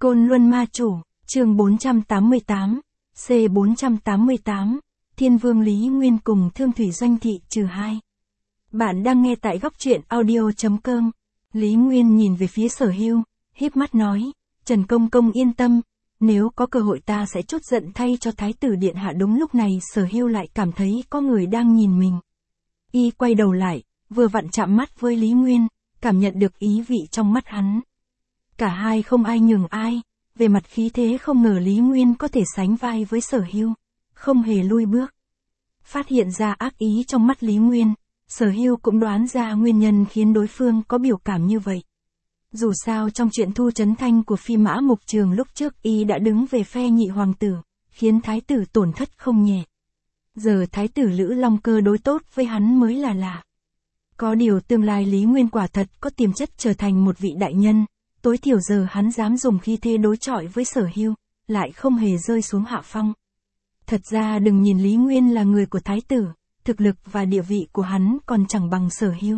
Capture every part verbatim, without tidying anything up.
Côn Luân Ma Chủ, chương bốn trăm tám mươi tám, C bốn trăm tám mươi tám, Thiên Vương Lý Nguyên cùng Thương Thủy Doanh Thị trừ hai. Bạn đang nghe tại góc truyện audio.com. Lý Nguyên nhìn về phía Sở Hưu, híp mắt nói, Trần Công Công yên tâm, nếu có cơ hội ta sẽ trút giận thay cho Thái tử Điện Hạ. Đúng lúc này Sở Hưu lại cảm thấy có người đang nhìn mình. Y quay đầu lại, vừa vặn chạm mắt với Lý Nguyên, cảm nhận được ý vị trong mắt hắn. Cả hai không ai nhường ai, về mặt khí thế không ngờ Lý Nguyên có thể sánh vai với Sở Hưu, không hề lui bước. Phát hiện ra ác ý trong mắt Lý Nguyên, Sở Hưu cũng đoán ra nguyên nhân khiến đối phương có biểu cảm như vậy. Dù sao trong chuyện Thu Trấn Thanh của Phi Mã Mục Trường lúc trước y đã đứng về phe nhị hoàng tử, khiến thái tử tổn thất không nhẹ. Giờ thái tử Lữ Long Cơ đối tốt với hắn mới là lạ. Có điều tương lai Lý Nguyên quả thật có tiềm chất trở thành một vị đại nhân, tối thiểu giờ hắn dám dùng khí thế đối chọi với Sở Hưu, lại không hề rơi xuống hạ phong. Thật ra đừng nhìn Lý Nguyên là người của thái tử, thực lực và địa vị của hắn còn chẳng bằng Sở Hưu.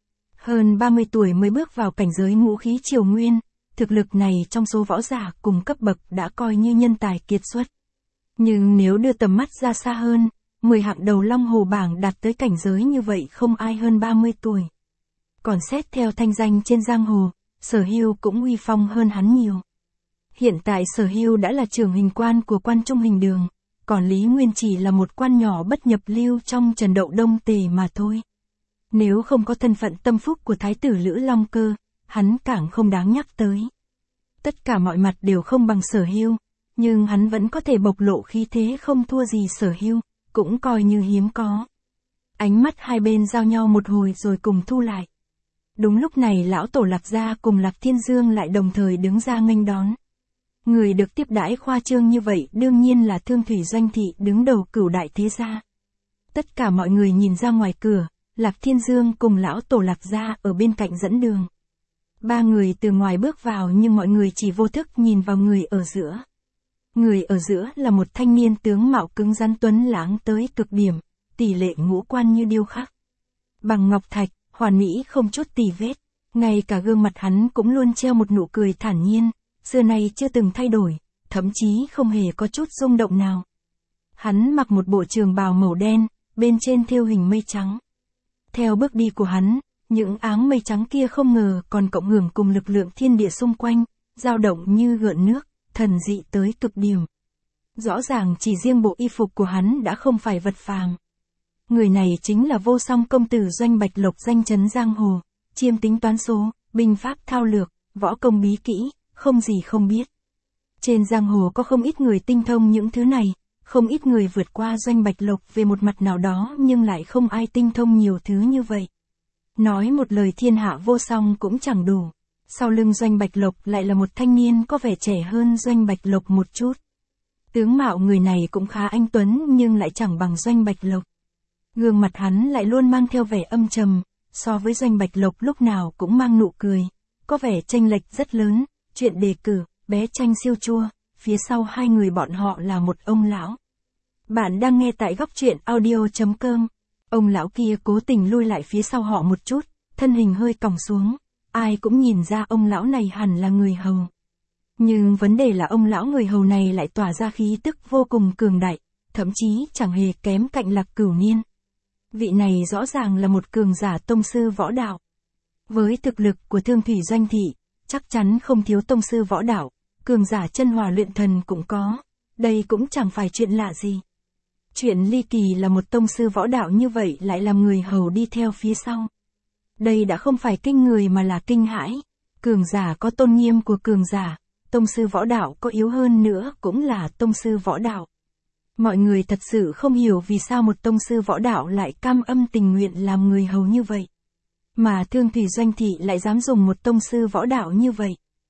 Hơn ba mươi tuổi mới bước vào cảnh giới ngũ khí triều nguyên, thực lực này trong số võ giả cùng cấp bậc đã coi như nhân tài kiệt xuất. Nhưng nếu đưa tầm mắt ra xa hơn, mười hạng đầu Long Hồ bảng đạt tới cảnh giới như vậy không ai hơn ba mươi tuổi. Còn xét theo thanh danh trên giang hồ, Sở Hưu cũng uy phong hơn hắn nhiều. Hiện tại Sở Hưu đã là trưởng hình quan của quan trung hình đường, còn Lý Nguyên chỉ là một quan nhỏ bất nhập lưu trong Trần Đậu Đông Tề mà thôi. Nếu không có thân phận tâm phúc của thái tử Lữ Long Cơ, hắn càng không đáng nhắc tới. Tất cả mọi mặt đều không bằng Sở Hưu, nhưng hắn vẫn có thể bộc lộ khí thế không thua gì Sở Hưu, cũng coi như hiếm có. Ánh mắt hai bên giao nhau một hồi rồi cùng thu lại. Đúng lúc này lão tổ Lạc Gia cùng Lạc Thiên Dương lại đồng thời đứng ra nghênh đón. Người được tiếp đãi khoa trương như vậy đương nhiên là Thương Thủy Doanh Thị đứng đầu cửu đại thế gia. Tất cả mọi người nhìn ra ngoài cửa, Lạc Thiên Dương cùng lão tổ Lạc Gia ở bên cạnh dẫn đường. Ba người từ ngoài bước vào nhưng mọi người chỉ vô thức nhìn vào người ở giữa. Người ở giữa là một thanh niên tướng mạo cứng rắn tuấn lãng tới cực điểm, tỷ lệ ngũ quan như điêu khắc. Bằng ngọc thạch, hoàn mỹ không chút tì vết, ngay cả gương mặt hắn cũng luôn treo một nụ cười thản nhiên, xưa nay chưa từng thay đổi, thậm chí không hề có chút rung động nào. Hắn mặc một bộ trường bào màu đen, bên trên thêu hình mây trắng. Theo bước đi của hắn, những áng mây trắng kia không ngờ còn cộng hưởng cùng lực lượng thiên địa xung quanh, dao động như gợn nước, thần dị tới cực điểm. Rõ ràng chỉ riêng bộ y phục của hắn đã không phải vật phàm. Người này chính là vô song công tử Doanh Bạch Lộc, danh chấn giang hồ, chiêm tính toán số, binh pháp thao lược, võ công bí kỹ, không gì không biết. Trên giang hồ có không ít người tinh thông những thứ này, không ít người vượt qua Doanh Bạch Lộc về một mặt nào đó nhưng lại không ai tinh thông nhiều thứ như vậy. Nói một lời thiên hạ vô song cũng chẳng đủ. Sau lưng Doanh Bạch Lộc lại là một thanh niên có vẻ trẻ hơn Doanh Bạch Lộc một chút. Tướng mạo người này cũng khá anh tuấn nhưng lại chẳng bằng Doanh Bạch Lộc. Gương mặt hắn lại luôn mang theo vẻ âm trầm, so với Doanh Bạch Lộc lúc nào cũng mang nụ cười, có vẻ chênh lệch rất lớn. Chuyện đề cử, bé Tranh siêu chua, phía sau hai người bọn họ là một ông lão. Bạn đang nghe tại góc truyện audio.com. Ông lão kia cố tình lui lại phía sau họ một chút, thân hình hơi còng xuống, ai cũng nhìn ra ông lão này hẳn là người hầu. Nhưng vấn đề là ông lão người hầu này lại tỏa ra khí tức vô cùng cường đại, thậm chí chẳng hề kém cạnh Lạc Cửu Niên. Vị này rõ ràng là một cường giả tông sư võ đạo. Với thực lực của Thương Thủy Doanh Thị, chắc chắn không thiếu tông sư võ đạo, cường giả chân hỏa luyện thần cũng có, đây cũng chẳng phải chuyện lạ gì. Chuyện ly kỳ là một tông sư võ đạo như vậy lại làm người hầu đi theo phía sau. Đây đã không phải kinh người mà là kinh hãi, cường giả có tôn nghiêm của cường giả, tông sư võ đạo có yếu hơn nữa cũng là tông sư võ đạo. Mọi người thật sự không hiểu vì sao một tông sư võ đạo lại cam âm tình nguyện làm người hầu như vậy. Mà Thương Thủy Doanh Thị lại dám dùng một tông sư võ đạo như vậy.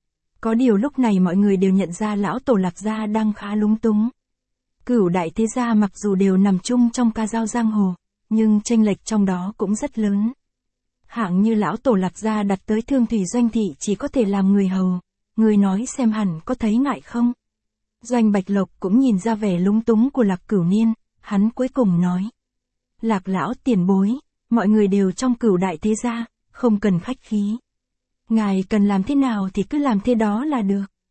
Có điều lúc này mọi người đều nhận ra lão tổ Lạc Gia đang khá lúng túng. Cửu đại thế gia mặc dù đều nằm chung trong ca dao giang hồ, nhưng chênh lệch trong đó cũng rất lớn. Hạng như lão tổ Lạc Gia đặt tới Thương Thủy Doanh Thị chỉ có thể làm người hầu, người nói xem hẳn có thấy ngại không? Doanh Bạch Lộc cũng nhìn ra vẻ lúng túng của Lạc Cửu Niên, hắn cuối cùng nói. Lạc lão tiền bối, mọi người đều trong cửu đại thế gia, không cần khách khí. Ngài cần làm thế nào thì cứ làm thế đó là được.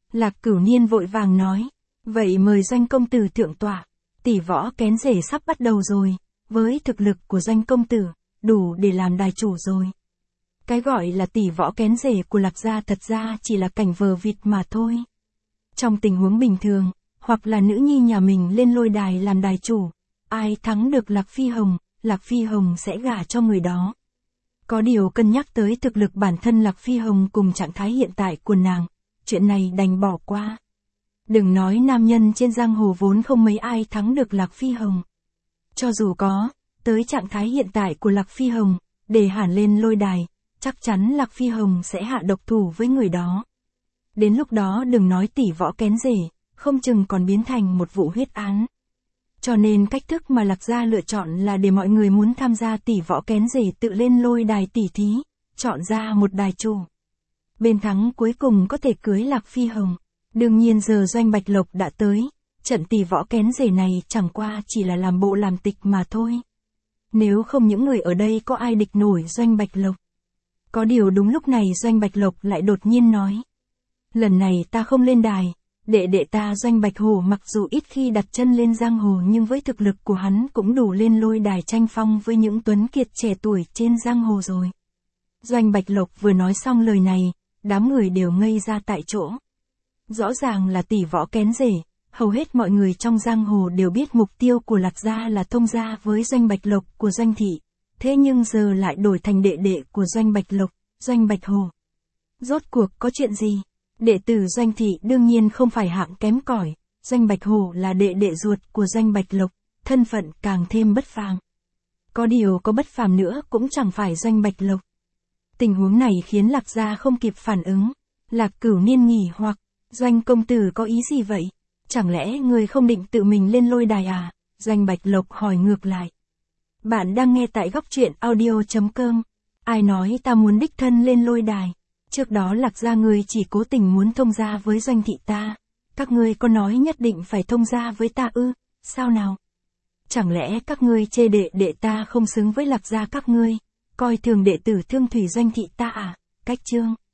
Lạc Cửu Niên vội vàng nói. Vậy mời Doanh công tử thượng tọa. Tỷ võ kén rể sắp bắt đầu rồi. Với thực lực của Doanh công tử, đủ để làm đài chủ rồi. Cái gọi là tỷ võ kén rể của Lạc gia thật ra chỉ là cảnh vờ vịt mà thôi. Trong tình huống bình thường, hoặc là nữ nhi nhà mình lên lôi đài làm đài chủ, ai thắng được Lạc Phi Hồng, Lạc Phi Hồng sẽ gả cho người đó. Có điều cân nhắc tới thực lực bản thân Lạc Phi Hồng cùng trạng thái hiện tại của nàng, chuyện này đành bỏ qua. Đừng nói nam nhân trên giang hồ vốn không mấy ai thắng được Lạc Phi Hồng. Cho dù có, tới trạng thái hiện tại của Lạc Phi Hồng, để hẳn lên lôi đài, chắc chắn Lạc Phi Hồng sẽ hạ độc thủ với người đó. Đến lúc đó đừng nói tỷ võ kén rể, không chừng còn biến thành một vụ huyết án. Cho nên cách thức mà Lạc gia lựa chọn là để mọi người muốn tham gia tỷ võ kén rể tự lên lôi đài tỉ thí, chọn ra một đài chủ. Bên thắng cuối cùng có thể cưới Lạc Phi Hồng. Đương nhiên giờ Doanh Bạch Lộc đã tới, trận tỷ võ kén rể này chẳng qua chỉ là làm bộ làm tịch mà thôi. Nếu không những người ở đây có ai địch nổi Doanh Bạch Lộc. Có điều đúng lúc này Doanh Bạch Lộc lại đột nhiên nói. Lần này ta không lên đài, đệ đệ ta Doanh Bạch Hổ mặc dù ít khi đặt chân lên giang hồ nhưng với thực lực của hắn cũng đủ lên lôi đài tranh phong với những tuấn kiệt trẻ tuổi trên giang hồ rồi. Doanh Bạch Lộc vừa nói xong lời này, đám người đều ngây ra tại chỗ. Rõ ràng là tỷ võ kén rể, hầu hết mọi người trong giang hồ đều biết mục tiêu của Lạc gia là thông gia với Doanh Bạch Lộc của Doanh thị, thế nhưng giờ lại đổi thành đệ đệ của Doanh Bạch Lộc, Doanh Bạch Hổ. Rốt cuộc có chuyện gì? Đệ tử Doanh thị đương nhiên không phải hạng kém cỏi, Doanh Bạch Hổ là đệ đệ ruột của Doanh Bạch Lộc, thân phận càng thêm bất phàm. Có điều có bất phàm nữa cũng chẳng phải Doanh Bạch Lộc. Tình huống này khiến Lạc gia không kịp phản ứng. Lạc Cửu Niên nghỉ hoặc, Doanh công tử có ý gì vậy? Chẳng lẽ người không định tự mình lên lôi đài à? Doanh Bạch Lộc hỏi ngược lại. Bạn đang nghe tại góc truyện audio chấm com. Ai nói ta muốn đích thân lên lôi đài? Trước đó Lạc gia người chỉ cố tình muốn thông gia với Doanh thị ta. Các ngươi có nói nhất định phải thông gia với ta ư? Sao nào? Chẳng lẽ các ngươi chê đệ đệ ta không xứng với Lạc gia các ngươi? Coi thường đệ tử Thương Thủy Doanh thị ta à? Cách chương.